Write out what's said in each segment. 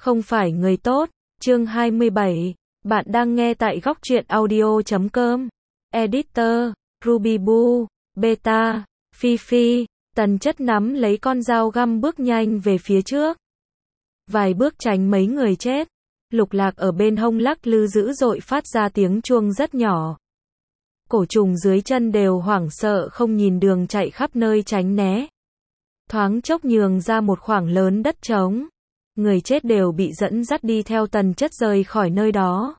không phải người tốt. Chương 27. Bạn đang nghe tại góc truyện audio.com. Editor, Ruby Boo, Beta, Fifi. Tần Chất nắm lấy con dao găm bước nhanh về phía trước. Vài bước tránh mấy người chết. Lục Lạc ở bên hông lắc lư dữ dội phát ra tiếng chuông rất nhỏ. Cổ trùng dưới chân đều hoảng sợ không nhìn đường chạy khắp nơi tránh né. Thoáng chốc nhường ra một khoảng lớn đất trống. Người chết đều bị dẫn dắt đi theo Tần Chất rời khỏi nơi đó.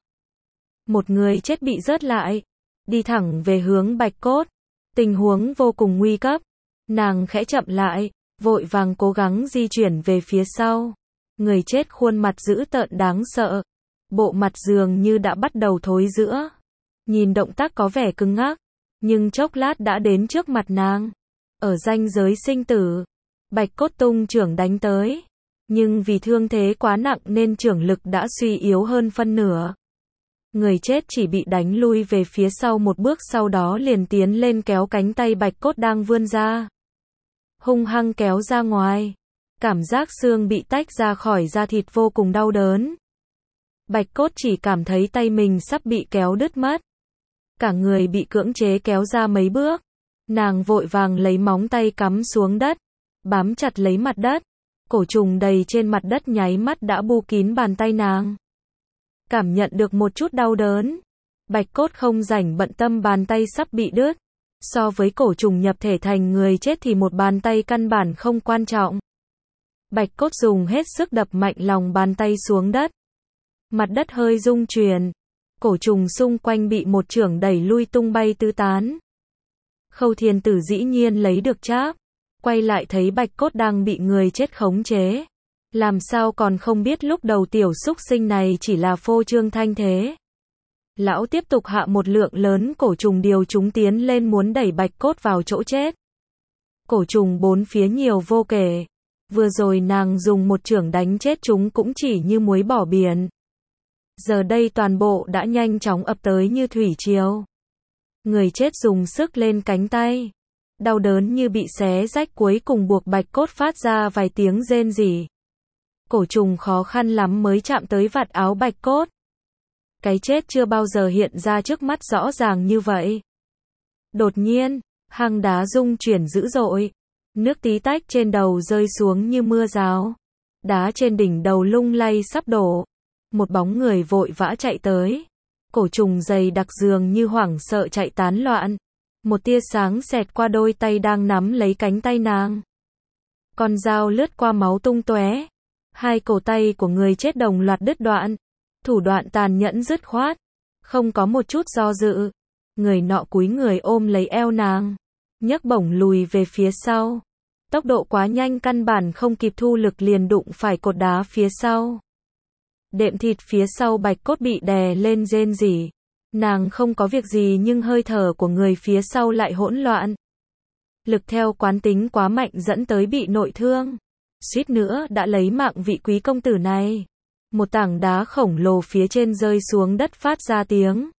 Một người chết bị rớt lại, đi thẳng về hướng Bạch Cốt. Tình huống vô cùng nguy cấp. Nàng khẽ chậm lại, vội vàng cố gắng di chuyển về phía sau. Người chết khuôn mặt dữ tợn đáng sợ. Bộ mặt dường như đã bắt đầu thối rữa. Nhìn động tác có vẻ cứng ngắc, nhưng chốc lát đã đến trước mặt nàng. Ở ranh giới sinh tử, Bạch Cốt tung chưởng đánh tới. Nhưng vì thương thế quá nặng nên chưởng lực đã suy yếu hơn phân nửa. Người chết chỉ bị đánh lui về phía sau một bước, sau đó liền tiến lên kéo cánh tay Bạch Cốt đang vươn ra. Hung hăng kéo ra ngoài. Cảm giác xương bị tách ra khỏi da thịt vô cùng đau đớn. Bạch Cốt chỉ cảm thấy tay mình sắp bị kéo đứt mất. Cả người bị cưỡng chế kéo ra mấy bước. Nàng vội vàng lấy móng tay cắm xuống đất, bám chặt lấy mặt đất. Cổ trùng đầy trên mặt đất nháy mắt đã bu kín bàn tay nàng. Cảm nhận được một chút đau đớn. Bạch Cốt không rảnh bận tâm bàn tay sắp bị đứt. So với cổ trùng nhập thể thành người chết thì một bàn tay căn bản không quan trọng. Bạch Cốt dùng hết sức đập mạnh lòng bàn tay xuống đất. Mặt đất hơi rung chuyển. Cổ trùng xung quanh bị một chưởng đẩy lui tung bay tứ tán. Khâu Thiên Tử dĩ nhiên lấy được tráp. Quay lại thấy Bạch Cốt đang bị người chết khống chế. Làm sao còn không biết lúc đầu tiểu xúc sinh này chỉ là phô trương thanh thế. Lão tiếp tục hạ một lượng lớn cổ trùng điều chúng tiến lên muốn đẩy Bạch Cốt vào chỗ chết. Cổ trùng bốn phía nhiều vô kể. Vừa rồi nàng dùng một chưởng đánh chết chúng cũng chỉ như muối bỏ biển. Giờ đây toàn bộ đã nhanh chóng ập tới như thủy triều. Người chết dùng sức lên cánh tay. Đau đớn như bị xé rách, cuối cùng buộc Bạch Cốt phát ra vài tiếng rên rỉ. Cổ trùng khó khăn lắm mới chạm tới vạt áo Bạch Cốt. Cái chết chưa bao giờ hiện ra trước mắt rõ ràng như vậy. Đột nhiên, hang đá rung chuyển dữ dội. Nước tí tách trên đầu rơi xuống như mưa rào. Đá trên đỉnh đầu lung lay sắp đổ. Một bóng người vội vã chạy tới. Cổ trùng dày đặc dường như hoảng sợ chạy tán loạn. Một tia sáng xẹt qua đôi tay đang nắm lấy cánh tay nàng. Con dao lướt qua máu tung tóe. Hai cổ tay của người chết đồng loạt đứt đoạn. Thủ đoạn tàn nhẫn dứt khoát. Không có một chút do dự. Người nọ cúi người ôm lấy eo nàng. Nhấc bổng lùi về phía sau. Tốc độ quá nhanh căn bản không kịp thu lực liền đụng phải cột đá phía sau. Đệm thịt phía sau Bạch Cốt bị đè lên rên rỉ. Nàng không có việc gì nhưng hơi thở của người phía sau lại hỗn loạn. Lực theo quán tính quá mạnh dẫn tới bị nội thương. Suýt nữa đã lấy mạng vị quý công tử này. Một tảng đá khổng lồ phía trên rơi xuống đất phát ra tiếng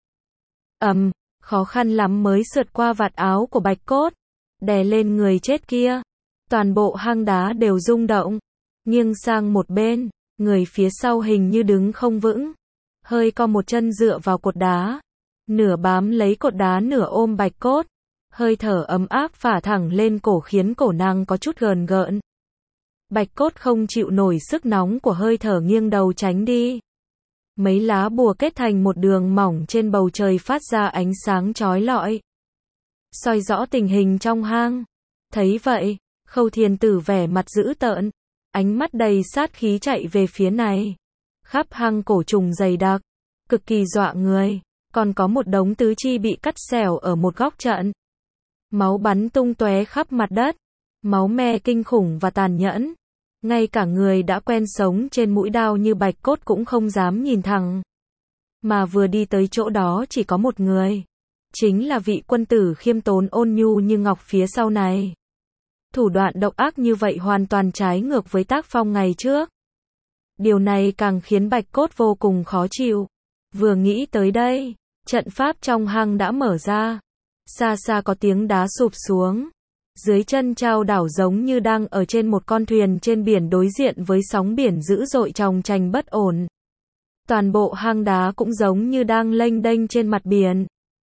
ầm, khó khăn lắm mới sượt qua vạt áo của Bạch Cốt, đè lên người chết kia. Toàn bộ hang đá đều rung động, nghiêng sang một bên, người phía sau hình như đứng không vững, hơi co một chân dựa vào cột đá, nửa bám lấy cột đá nửa ôm Bạch Cốt. Hơi thở ấm áp phả thẳng lên cổ khiến cổ nàng có chút gờn gợn. Bạch Cốt không chịu nổi sức nóng của hơi thở nghiêng đầu tránh đi. Mấy lá bùa kết thành một đường mỏng trên bầu trời phát ra ánh sáng chói lọi. Soi rõ tình hình trong hang. Thấy vậy, Khâu Thiên Tử vẻ mặt dữ tợn, ánh mắt đầy sát khí chạy về phía này. Khắp hang cổ trùng dày đặc, cực kỳ dọa người, còn có một đống tứ chi bị cắt xẻo ở một góc trận. Máu bắn tung tóe khắp mặt đất, máu me kinh khủng và tàn nhẫn. Ngay cả người đã quen sống trên mũi đao như Bạch Cốt cũng không dám nhìn thẳng. Mà vừa đi tới chỗ đó chỉ có một người. Chính là vị quân tử khiêm tốn ôn nhu như ngọc phía sau này. Thủ đoạn độc ác như vậy hoàn toàn trái ngược với tác phong ngày trước. Điều này càng khiến Bạch Cốt vô cùng khó chịu. Vừa nghĩ tới đây, trận pháp trong hang đã mở ra. Xa xa có tiếng đá sụp xuống. dưới chân chao đảo giống như đang ở trên một con thuyền trên biển đối diện với sóng biển dữ dội chòng chành bất ổn. Toàn bộ hang đá cũng giống như đang lênh đênh trên mặt biển.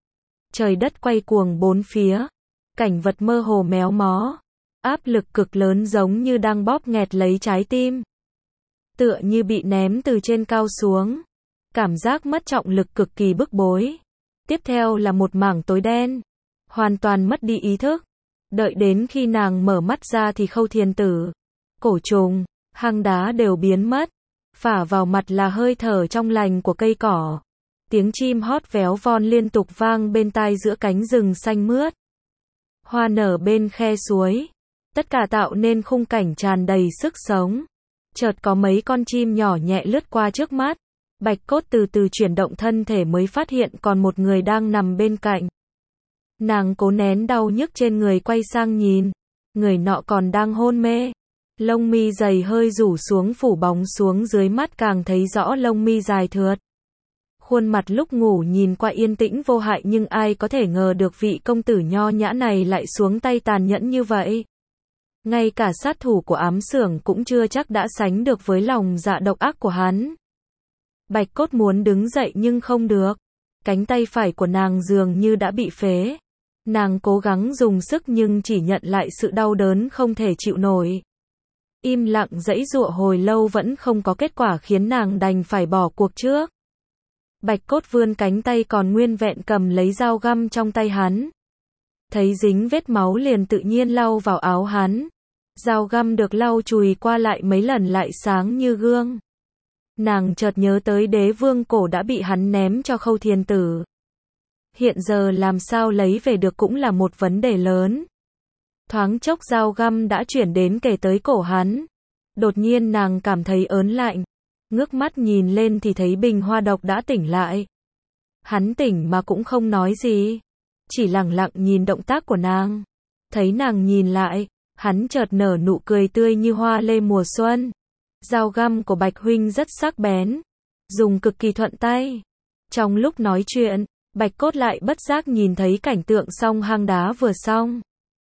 Trời đất quay cuồng bốn phía, cảnh vật mơ hồ méo mó, áp lực cực lớn giống như đang bóp nghẹt lấy trái tim. Tựa như bị ném từ trên cao xuống, cảm giác mất trọng lực cực kỳ bức bối. Tiếp theo là một mảng tối đen, hoàn toàn mất đi ý thức. Đợi đến khi nàng mở mắt ra thì Khâu Thiền Tử, cổ trùng, hang đá đều biến mất. Phả vào mặt là hơi thở trong lành của cây cỏ. Tiếng chim hót véo von liên tục vang bên tai giữa cánh rừng xanh mướt. Hoa nở bên khe suối. Tất cả tạo nên khung cảnh tràn đầy sức sống. Chợt có mấy con chim nhỏ nhẹ lướt qua trước mắt. Bạch Cốt từ từ chuyển động thân thể mới phát hiện còn một người đang nằm bên cạnh. Nàng cố nén đau nhức trên người quay sang nhìn. Người nọ còn đang hôn mê. Lông mi dày hơi rủ xuống phủ bóng xuống dưới mắt càng thấy rõ lông mi dài thượt. Khuôn mặt lúc ngủ nhìn qua yên tĩnh vô hại nhưng ai có thể ngờ được vị công tử nho nhã này lại xuống tay tàn nhẫn như vậy. Ngay cả sát thủ của ám xưởng cũng chưa chắc đã sánh được với lòng dạ độc ác của hắn. Bạch Cốt muốn đứng dậy nhưng không được. Cánh tay phải của nàng dường như đã bị phế. Nàng cố gắng dùng sức nhưng chỉ nhận lại sự đau đớn không thể chịu nổi. Im lặng giãy giụa hồi lâu vẫn không có kết quả khiến nàng đành phải bỏ cuộc trước. Bạch Cốt vươn cánh tay còn nguyên vẹn cầm lấy dao găm trong tay hắn. Thấy dính vết máu liền tự nhiên lau vào áo hắn. Dao găm được lau chùi qua lại mấy lần lại sáng như gương. Nàng chợt nhớ tới đế vương cổ đã bị hắn ném cho Khâu Thiền Tử. Hiện giờ làm sao lấy về được cũng là một vấn đề lớn. Thoáng chốc dao găm đã chuyển đến kề tới cổ hắn. Đột nhiên nàng cảm thấy ớn lạnh. Ngước mắt nhìn lên thì thấy Bình Hoa Độc đã tỉnh lại. Hắn tỉnh mà cũng không nói gì. Chỉ lặng lặng nhìn động tác của nàng. Thấy nàng nhìn lại, hắn chợt nở nụ cười tươi như hoa lê mùa xuân. Dao găm của Bạch huynh rất sắc bén. Dùng cực kỳ thuận tay. Trong lúc nói chuyện, Bạch Cốt lại bất giác nhìn thấy cảnh tượng song hang đá vừa xong.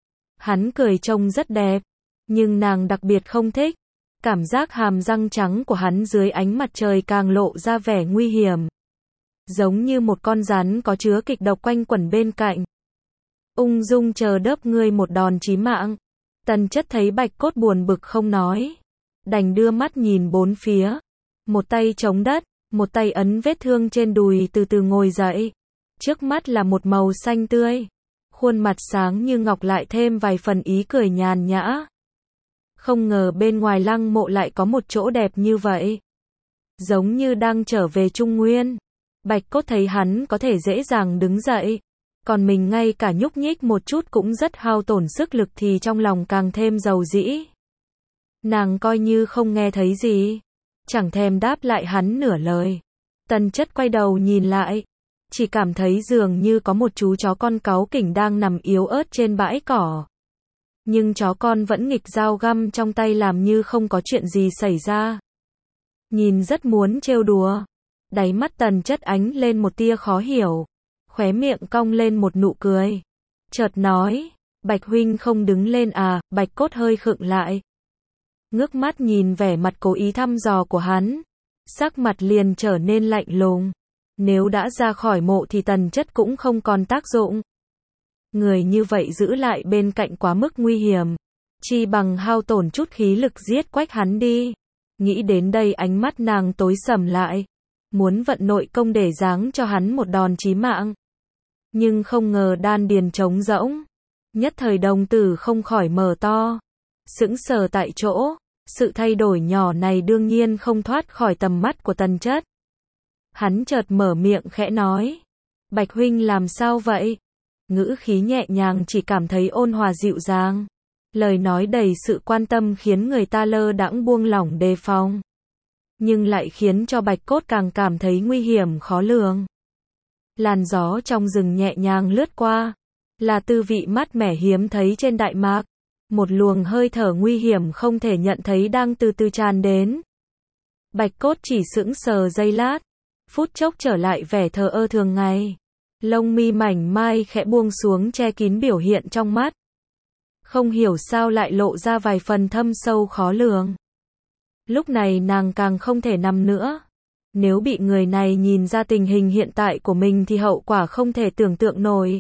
Hắn cười trông rất đẹp, nhưng nàng đặc biệt không thích. Cảm giác hàm răng trắng của hắn dưới ánh mặt trời càng lộ ra vẻ nguy hiểm. Giống như một con rắn có chứa kịch độc quanh quẩn bên cạnh. Ung dung chờ đớp ngươi một đòn chí mạng. Tần Chất thấy Bạch Cốt buồn bực không nói. Đành đưa mắt nhìn bốn phía. Một tay chống đất, một tay ấn vết thương trên đùi từ từ ngồi dậy. Trước mắt là một màu xanh tươi. Khuôn mặt sáng như ngọc lại thêm vài phần ý cười nhàn nhã. Không ngờ bên ngoài lăng mộ lại có một chỗ đẹp như vậy. Giống như đang trở về Trung Nguyên. Bạch Cốt thấy hắn có thể dễ dàng đứng dậy. Còn mình ngay cả nhúc nhích một chút cũng rất hao tổn sức lực thì trong lòng càng thêm dầu dĩ. Nàng coi như không nghe thấy gì. Chẳng thèm đáp lại hắn nửa lời. Tần Chất quay đầu nhìn lại. Chỉ cảm thấy dường như có một chú chó con cáu kỉnh đang nằm yếu ớt trên bãi cỏ. Nhưng chó con vẫn nghịch dao găm trong tay làm như không có chuyện gì xảy ra. Nhìn rất muốn trêu đùa. Đáy mắt Tần Chất ánh lên một tia khó hiểu. Khóe miệng cong lên một nụ cười. Chợt nói, Bạch huynh không đứng lên à, Bạch Cốt hơi khựng lại. Ngước mắt nhìn vẻ mặt cố ý thăm dò của hắn. Sắc mặt liền trở nên lạnh lùng. Nếu đã ra khỏi mộ thì Tần Chất cũng không còn tác dụng. Người như vậy giữ lại bên cạnh quá mức nguy hiểm. Chi bằng hao tổn chút khí lực giết quách hắn đi. Nghĩ đến đây ánh mắt nàng tối sầm lại. Muốn vận nội công để giáng cho hắn một đòn chí mạng. Nhưng không ngờ đan điền trống rỗng. Nhất thời đồng tử không khỏi mở to. Sững sờ tại chỗ. Sự thay đổi nhỏ này đương nhiên không thoát khỏi tầm mắt của Tần Chất. Hắn chợt mở miệng khẽ nói. Bạch huynh làm sao vậy? Ngữ khí nhẹ nhàng chỉ cảm thấy ôn hòa dịu dàng. Lời nói đầy sự quan tâm khiến người ta lơ đãng buông lỏng đề phòng. Nhưng lại khiến cho Bạch Cốt càng cảm thấy nguy hiểm khó lường. Làn gió trong rừng nhẹ nhàng lướt qua. Là tư vị mát mẻ hiếm thấy trên Đại Mạc. Một luồng hơi thở nguy hiểm không thể nhận thấy đang từ từ tràn đến. Bạch Cốt chỉ sững sờ giây lát. Phút chốc trở lại vẻ thờ ơ thường ngày. Lông mi mảnh mai khẽ buông xuống che kín biểu hiện trong mắt. không hiểu sao lại lộ ra vài phần thâm sâu khó lường. Lúc này nàng càng không thể nằm nữa. Nếu bị người này nhìn ra tình hình hiện tại của mình thì hậu quả không thể tưởng tượng nổi.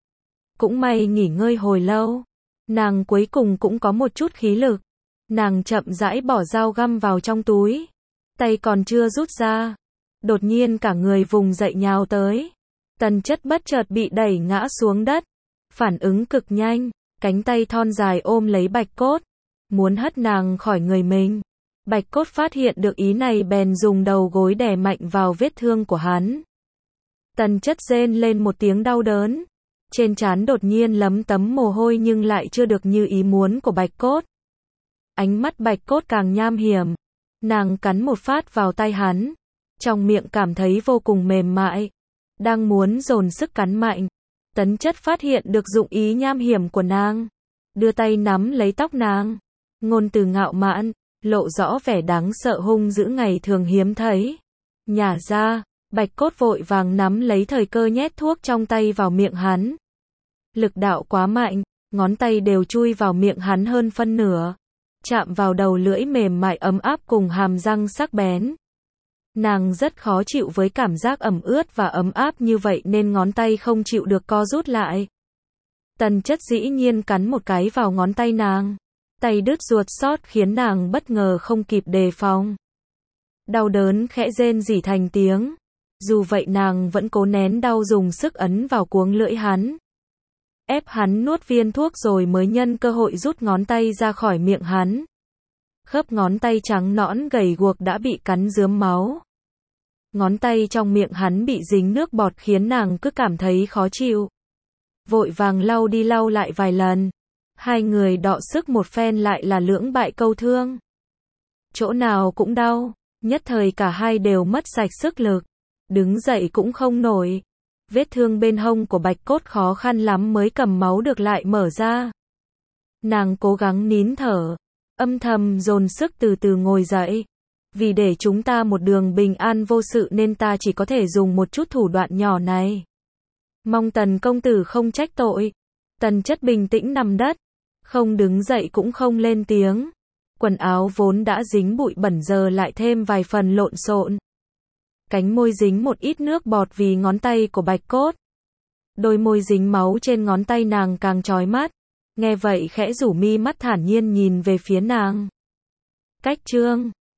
Cũng may nghỉ ngơi hồi lâu, nàng cuối cùng cũng có một chút khí lực. Nàng chậm rãi bỏ dao găm vào trong túi, tay còn chưa rút ra, đột nhiên cả người vùng dậy nhào tới. Tần Chất bất chợt bị đẩy ngã xuống đất, phản ứng cực nhanh, cánh tay thon dài ôm lấy Bạch Cốt, muốn hất nàng khỏi người mình. Bạch Cốt phát hiện được ý này bèn dùng đầu gối đè mạnh vào vết thương của hắn. Tần Chất rên lên một tiếng đau đớn, trên trán đột nhiên lấm tấm mồ hôi nhưng lại chưa được như ý muốn của Bạch Cốt. Ánh mắt Bạch Cốt càng nham hiểm, nàng cắn một phát vào tay hắn, trong miệng cảm thấy vô cùng mềm mại, đang muốn dồn sức cắn mạnh. Tần Chất phát hiện được dụng ý nham hiểm của nàng, đưa tay nắm lấy tóc nàng, ngôn từ ngạo mạn, lộ rõ vẻ đáng sợ hung dữ ngày thường hiếm thấy. Nhả ra, Bạch Cốt vội vàng nắm lấy thời cơ nhét thuốc trong tay vào miệng hắn. Lực đạo quá mạnh, ngón tay đều chui vào miệng hắn hơn phân nửa, chạm vào đầu lưỡi mềm mại ấm áp cùng hàm răng sắc bén. Nàng rất khó chịu với cảm giác ẩm ướt và ấm áp như vậy nên ngón tay không chịu được co rút lại. Tần Chất dĩ nhiên cắn một cái vào ngón tay nàng. Tay đứt ruột xót khiến nàng bất ngờ không kịp đề phòng. Đau đớn khẽ rên rỉ thành tiếng. Dù vậy nàng vẫn cố nén đau dùng sức ấn vào cuống lưỡi hắn. Ép hắn nuốt viên thuốc rồi mới nhân cơ hội rút ngón tay ra khỏi miệng hắn. Khớp ngón tay trắng nõn gầy guộc đã bị cắn rướm máu. Ngón tay trong miệng hắn bị dính nước bọt khiến nàng cứ cảm thấy khó chịu. Vội vàng lau đi lau lại vài lần. Hai người đọ sức một phen lại là lưỡng bại câu thương. Chỗ nào cũng đau, nhất thời cả hai đều mất sạch sức lực. Đứng dậy cũng không nổi. Vết thương bên hông của Bạch Cốt khó khăn lắm mới cầm máu được lại mở ra. Nàng cố gắng nín thở, âm thầm dồn sức từ từ ngồi dậy. Vì để chúng ta một đường bình an vô sự nên ta chỉ có thể dùng một chút thủ đoạn nhỏ này. Mong Tần công tử không trách tội. Tần Chất bình tĩnh nằm đất, không đứng dậy cũng không lên tiếng. Quần áo vốn đã dính bụi bẩn giờ lại thêm vài phần lộn xộn. Cánh môi dính một ít nước bọt vì ngón tay của Bạch Cốt. Đôi môi dính máu trên ngón tay nàng càng chói mắt. Nghe vậy khẽ rủ mi mắt thản nhiên nhìn về phía nàng. Cách chương